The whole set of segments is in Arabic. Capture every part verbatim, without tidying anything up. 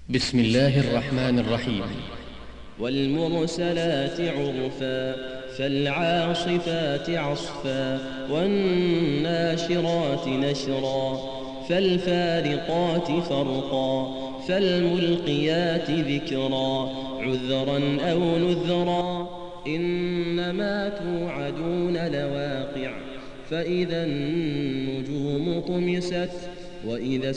بسم الله الرحمن الرحيم. والمرسلات عرفا فالعاصفات عصفا والناشرات نشرا فالفارقات فرقا فالملقيات ذكرا عذرا أو نذرا إنما توعدون لواقع فإذا النجوم طمست وإذا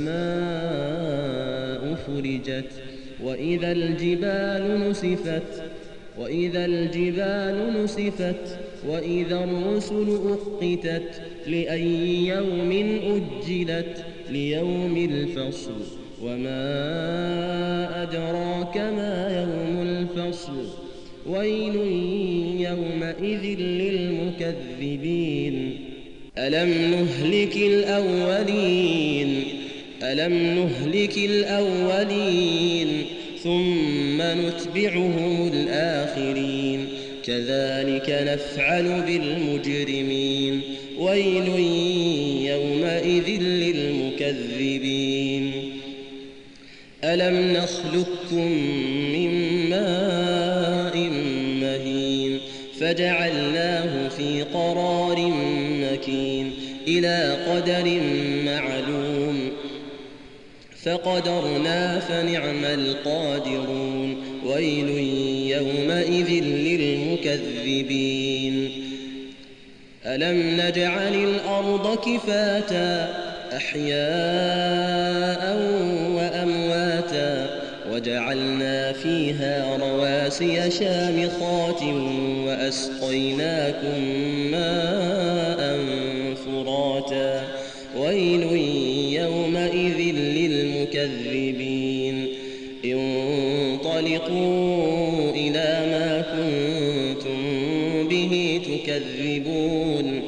السماء فرجت وإذا الجبال نسفت وإذا الجبال نسفت وإذا الرسل أقتت لأي يوم أجلت ليوم الفصل وما أدراك ما يوم الفصل ويل يومئذ للمكذبين ألم نهلك الأولين ألم نهلك الأولين ثم نتبعهم الآخرين كذلك نفعل بالمجرمين ويل يومئذ للمكذبين ألم نخلقكم من ماء مهين فجعلناه في قرار مكين إلى قدر معلوم فقدرنا فنعم القادرون ويل يومئذ للمكذبين ألم نجعل الأرض كفاتا أحياء وأمواتا وجعلنا فيها رواسي شامخات وأسقيناكم ماء فراتا ويل يومئذ للمكذبين انطلقوا إلى ما كنتم به تكذبون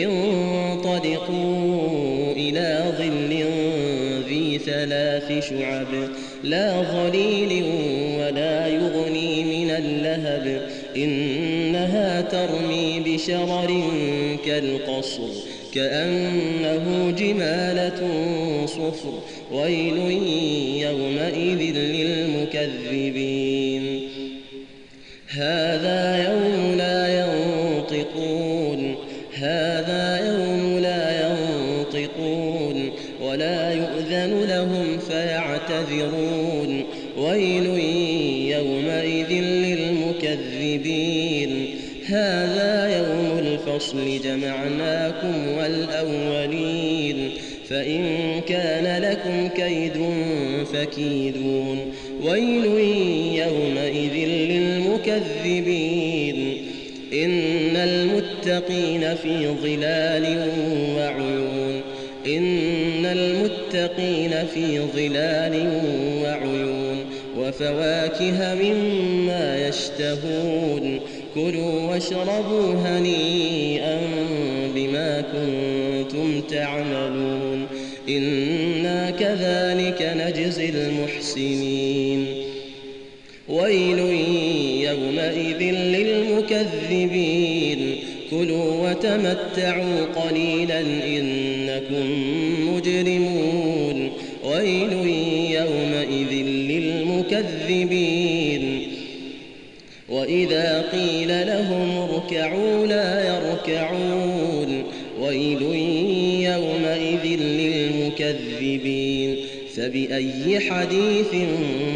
انطلقوا إلى ظل ذي ثلاث شعب لا ظليل ولا يغني من اللهب إنها ترمي بشرر كالقصر كأنه جمالة صفر ويل يومئذ للمكذبين هذا يوم لا ينطقون هذا يوم لا ينطقون ولا يؤذن لهم فيعتذرون ويل يومئذ للمكذبين هذا يوم الفصل جمعناكم والأولين فإن كان لكم كيد فكيدون ويل يومئذ للمكذبين إن المتقين في ظلال وعيون إن المتقين في ظلال وعيون وفواكه مما يشتهون كلوا واشربوا هنيئا بما كنتم تعملون إنا كذلك نجزي المحسنين ويل يومئذ للمكذبين كلوا وتمتعوا قليلا إنكم مجرمون ويل يومئذ للمكذبين وإذا قيل لهم اركعوا لا يركعون ويل يومئذ للمكذبين فبأي حديث